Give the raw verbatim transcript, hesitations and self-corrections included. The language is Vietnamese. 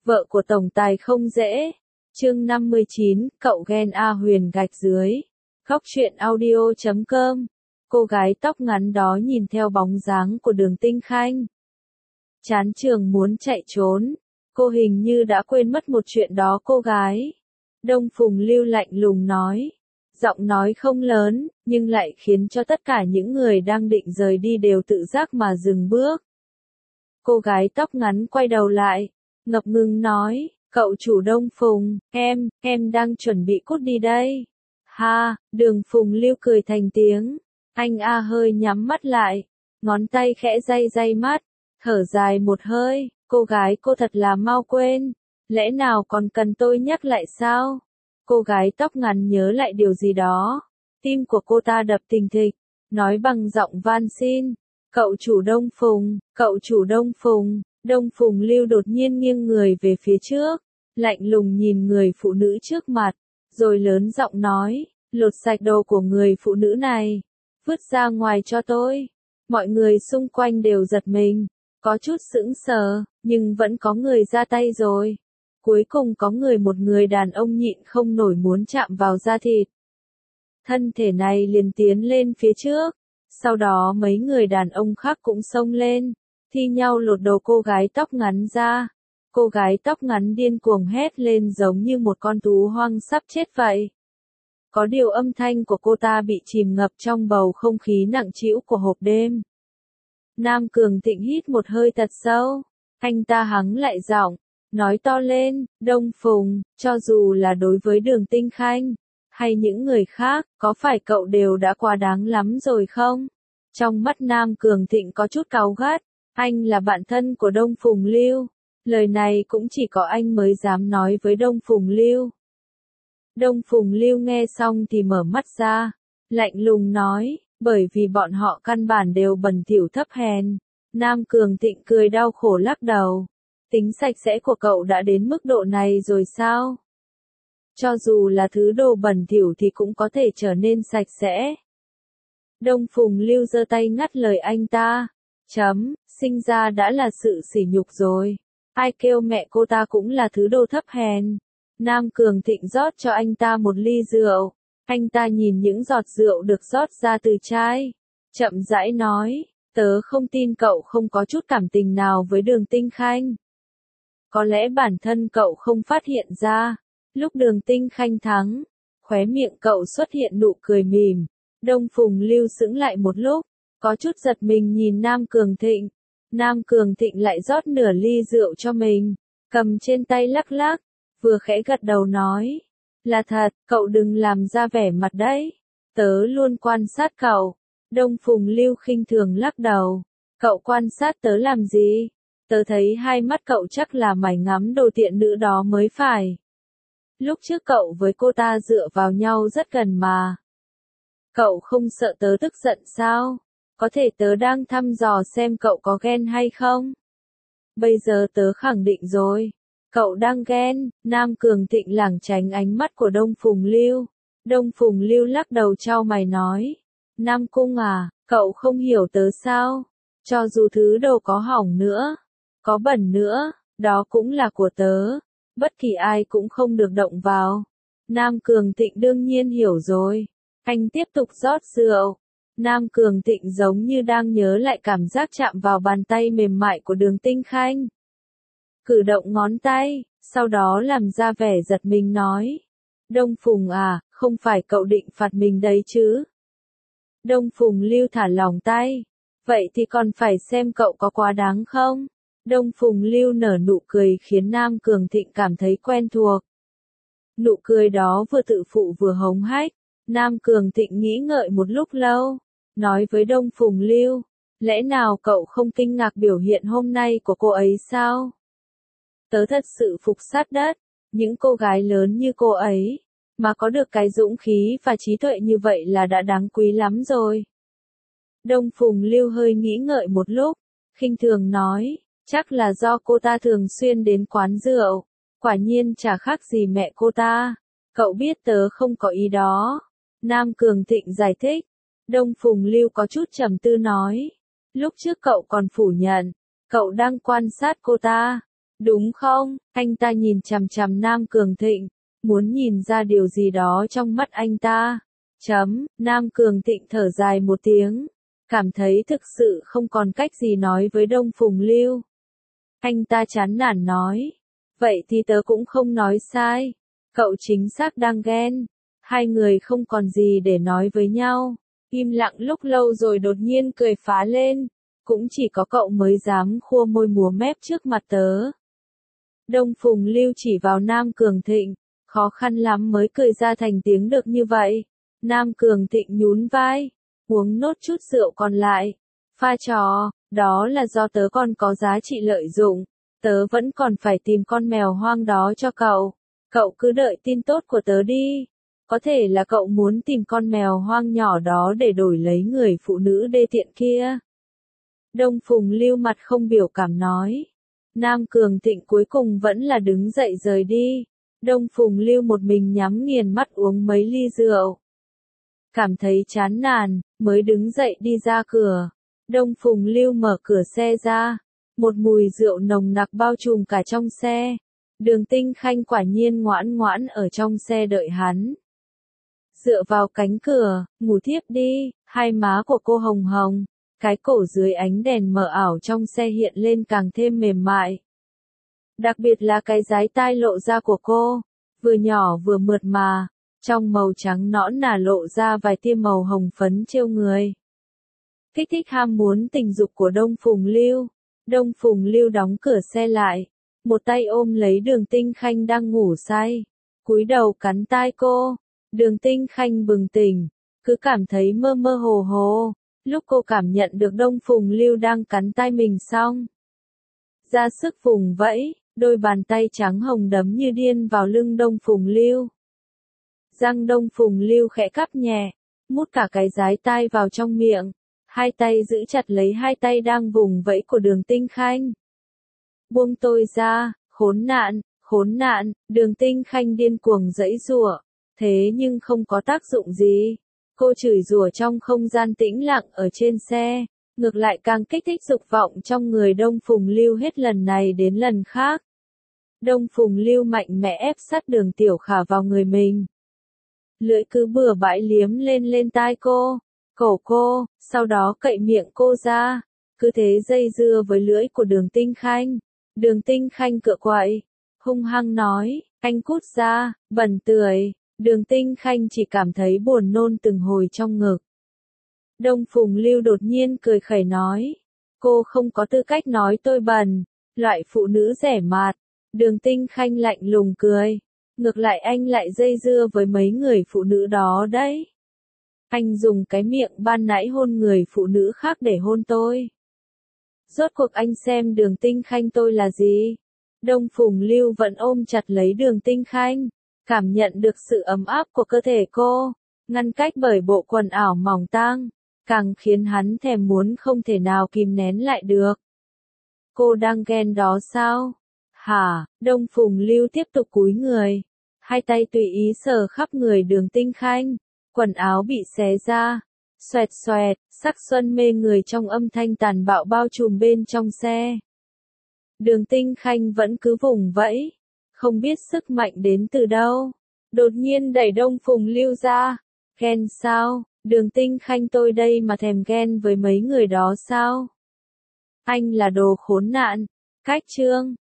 Vợ của tổng tài không dễ. Chương năm mươi chín, cậu ghen A Huyền gạch dưới. Góc truyện audio chấm com. Cô gái tóc ngắn đó nhìn theo bóng dáng của Đường Tinh Khanh. Chán trường muốn chạy trốn. Cô hình như đã quên mất một chuyện đó cô gái. Đông Phùng Lưu lạnh lùng nói. Giọng nói không lớn, nhưng lại khiến cho tất cả những người đang định rời đi đều tự giác mà dừng bước. Cô gái tóc ngắn quay đầu lại, ngập ngừng nói, cậu chủ Đông Phùng, em, em đang chuẩn bị cút đi đây. Ha, Đường Phùng Lưu cười thành tiếng. Anh A hơi nhắm mắt lại, ngón tay khẽ day day mắt, thở dài một hơi, cô gái cô thật là mau quên. Lẽ nào còn cần tôi nhắc lại sao? Cô gái tóc ngắn nhớ lại điều gì đó. Tim của cô ta đập thình thịch, nói bằng giọng van xin. Cậu chủ Đông Phùng, cậu chủ Đông Phùng. Đông Phùng Lưu đột nhiên nghiêng người về phía trước, lạnh lùng nhìn người phụ nữ trước mặt, rồi lớn giọng nói, lột sạch đồ của người phụ nữ này, vứt ra ngoài cho tôi. Mọi người xung quanh đều giật mình, có chút sững sờ, nhưng vẫn có người ra tay rồi. Cuối cùng có người một người đàn ông nhịn không nổi muốn chạm vào da thịt. Thân thể này liền tiến lên phía trước, sau đó mấy người đàn ông khác cũng xông lên, thi nhau lột đồ cô gái tóc ngắn ra. Cô gái tóc ngắn điên cuồng hét lên giống như một con thú hoang sắp chết vậy. Có điều âm thanh của cô ta bị chìm ngập trong bầu không khí nặng trĩu của hộp đêm. Nam Cường Thịnh hít một hơi thật sâu, anh ta hắng lại giọng, nói to lên, Đông Phùng, cho dù là đối với Đường Tinh Khanh, hay những người khác, có phải cậu đều đã quá đáng lắm rồi không? Trong mắt Nam Cường Thịnh có chút cáu gắt, anh là bạn thân của Đông Phùng Lưu, lời này cũng chỉ có anh mới dám nói với Đông Phùng Lưu. Đông Phùng Lưu nghe xong thì mở mắt ra, lạnh lùng nói, bởi vì bọn họ căn bản đều bẩn thỉu thấp hèn. Nam Cường Thịnh cười đau khổ lắc đầu. Tính sạch sẽ của cậu đã đến mức độ này rồi sao? Cho dù là thứ đồ bẩn thỉu thì cũng có thể trở nên sạch sẽ. Đông Phùng Lưu giơ tay ngắt lời anh ta. Chấm, sinh ra đã là sự sỉ nhục rồi. Ai kêu mẹ cô ta cũng là thứ đồ thấp hèn. Nam Cường Thịnh rót cho anh ta một ly rượu. Anh ta nhìn những giọt rượu được rót ra từ chai. Chậm rãi nói, tớ không tin cậu không có chút cảm tình nào với Đường Tinh Khanh. Có lẽ bản thân cậu không phát hiện ra. Lúc Đường Tinh Khanh thắng, khóe miệng cậu xuất hiện nụ cười mỉm. Đông Phùng Lưu sững lại một lúc, có chút giật mình nhìn Nam Cường Thịnh. Nam Cường Thịnh lại rót nửa ly rượu cho mình, cầm trên tay lắc lắc, vừa khẽ gật đầu nói. Là thật, cậu đừng làm ra vẻ mặt đấy. Tớ luôn quan sát cậu. Đông Phùng Lưu khinh thường lắc đầu. Cậu quan sát tớ làm gì? Tớ thấy hai mắt cậu chắc là mải ngắm đồ tiện nữ đó mới phải. Lúc trước cậu với cô ta dựa vào nhau rất gần mà. Cậu không sợ tớ tức giận sao? Có thể tớ đang thăm dò xem cậu có ghen hay không? Bây giờ tớ khẳng định rồi. Cậu đang ghen. Nam Cường Thịnh lảng tránh ánh mắt của Đông Phùng Lưu. Đông Phùng Lưu lắc đầu chau mày nói. Nam Cung à, cậu không hiểu tớ sao? Cho dù thứ đồ có hỏng nữa, có bẩn nữa, đó cũng là của tớ. Bất kỳ ai cũng không được động vào. Nam Cường Thịnh đương nhiên hiểu rồi. Anh tiếp tục rót rượu. Nam Cường Thịnh giống như đang nhớ lại cảm giác chạm vào bàn tay mềm mại của Đường Tinh Khanh. Cử động ngón tay, sau đó làm ra vẻ giật mình nói. Đông Phùng à, không phải cậu định phạt mình đấy chứ? Đông Phùng Lưu thả lỏng tay. Vậy thì còn phải xem cậu có quá đáng không? Đông Phùng Lưu nở nụ cười khiến Nam Cường Thịnh cảm thấy quen thuộc. Nụ cười đó vừa tự phụ vừa hống hách. Nam Cường Thịnh nghĩ ngợi một lúc lâu, nói với Đông Phùng Lưu, lẽ nào cậu không kinh ngạc biểu hiện hôm nay của cô ấy sao? Tớ thật sự phục sát đất, những cô gái lớn như cô ấy, mà có được cái dũng khí và trí tuệ như vậy là đã đáng quý lắm rồi. Đông Phùng Lưu hơi nghĩ ngợi một lúc, khinh thường nói, chắc là do cô ta thường xuyên đến quán rượu, quả nhiên chả khác gì mẹ cô ta. Cậu biết tớ không có ý đó. Nam Cường Thịnh giải thích. Đông Phùng Lưu có chút trầm tư nói. Lúc trước cậu còn phủ nhận, cậu đang quan sát cô ta. đúng không? Anh ta nhìn chằm chằm Nam Cường Thịnh, muốn nhìn ra điều gì đó trong mắt anh ta. Chấm, Nam Cường Thịnh thở dài một tiếng, cảm thấy thực sự không còn cách gì nói với Đông Phùng Lưu. Anh ta chán nản nói, vậy thì tớ cũng không nói sai, cậu chính xác đang ghen. Hai người không còn gì để nói với nhau, im lặng lúc lâu rồi đột nhiên cười phá lên, cũng chỉ có cậu mới dám khua môi múa mép trước mặt tớ. Đông Phùng Lưu chỉ vào Nam Cường Thịnh, khó khăn lắm mới cười ra thành tiếng được như vậy. Nam Cường Thịnh nhún vai, uống nốt chút rượu còn lại. Pha trò, đó là do tớ còn có giá trị lợi dụng, tớ vẫn còn phải tìm con mèo hoang đó cho cậu. Cậu cứ đợi tin tốt của tớ đi. Có thể là cậu muốn tìm con mèo hoang nhỏ đó để đổi lấy người phụ nữ đê tiện kia. Đông Phùng Lưu mặt không biểu cảm nói. Nam Cường Thịnh cuối cùng vẫn là đứng dậy rời đi. Đông Phùng Lưu một mình nhắm nghiền mắt uống mấy ly rượu. Cảm thấy chán nản, mới đứng dậy đi ra cửa. Đông Phùng Lưu mở cửa xe ra. Một mùi rượu nồng nặc bao trùm cả trong xe. Đường Tinh Khanh quả nhiên ngoãn ngoãn ở trong xe đợi hắn. Dựa vào cánh cửa, ngủ thiếp đi, hai má của cô hồng hồng, cái cổ dưới ánh đèn mờ ảo trong xe hiện lên càng thêm mềm mại. Đặc biệt là cái dái tai lộ ra của cô, vừa nhỏ vừa mượt mà, trong màu trắng nõn nà lộ ra vài tia màu hồng phấn trêu người. Kích thích ham muốn tình dục của Đông Phùng Lưu. Đông Phùng Lưu đóng cửa xe lại, một tay ôm lấy Đường Tinh Khanh đang ngủ say, cúi đầu cắn tai cô. Đường Tinh Khanh bừng tỉnh, cứ cảm thấy mơ mơ hồ hồ, lúc cô cảm nhận được Đông Phùng Lưu đang cắn tai mình xong. Ra sức vùng vẫy, đôi bàn tay trắng hồng đấm như điên vào lưng Đông Phùng Lưu. Răng Đông Phùng Lưu khẽ cắp nhẹ, mút cả cái dái tai vào trong miệng, hai tay giữ chặt lấy hai tay đang vùng vẫy của Đường Tinh Khanh. Buông tôi ra, khốn nạn, khốn nạn, Đường Tinh Khanh điên cuồng giãy giụa. Thế nhưng không có tác dụng gì. Cô chửi rủa trong không gian tĩnh lặng ở trên xe, ngược lại càng kích thích dục vọng trong người Đông Phùng Lưu hết lần này đến lần khác. Đông Phùng Lưu mạnh mẽ ép sát Đường Tiểu Khả vào người mình. Lưỡi cứ bừa bãi liếm lên lên tai cô, cổ cô, sau đó cậy miệng cô ra, cứ thế dây dưa với lưỡi của Đường Tinh Khanh. Đường Tinh Khanh cựa quậy, hung hăng nói, anh cút ra, bẩn tưởi. Đường Tinh Khanh chỉ cảm thấy buồn nôn từng hồi trong ngực. Đông Phùng Lưu đột nhiên cười khẩy nói, cô không có tư cách nói tôi bẩn, loại phụ nữ rẻ mạt. Đường Tinh Khanh lạnh lùng cười, ngược lại anh lại dây dưa với mấy người phụ nữ đó đấy. Anh dùng cái miệng ban nãy hôn người phụ nữ khác để hôn tôi. Rốt cuộc anh xem Đường Tinh Khanh tôi là gì? Đông Phùng Lưu vẫn ôm chặt lấy Đường Tinh Khanh, cảm nhận được sự ấm áp của cơ thể cô, ngăn cách bởi bộ quần áo mỏng tang, càng khiến hắn thèm muốn không thể nào kìm nén lại được. Cô đang ghen đó sao? Hả? Đông Phùng Lưu tiếp tục cúi người, hai tay tùy ý sờ khắp người Đường Tinh Khanh, quần áo bị xé ra, xoẹt xoẹt, sắc xuân mê người trong âm thanh tàn bạo bao trùm bên trong xe. Đường Tinh Khanh vẫn cứ vùng vẫy, không biết sức mạnh đến từ đâu. Đột nhiên đẩy Đông Phùng Lưu ra. Ghen sao? Đường Tinh Khanh tôi đây mà thèm ghen với mấy người đó sao? Anh là đồ khốn nạn. Cách chương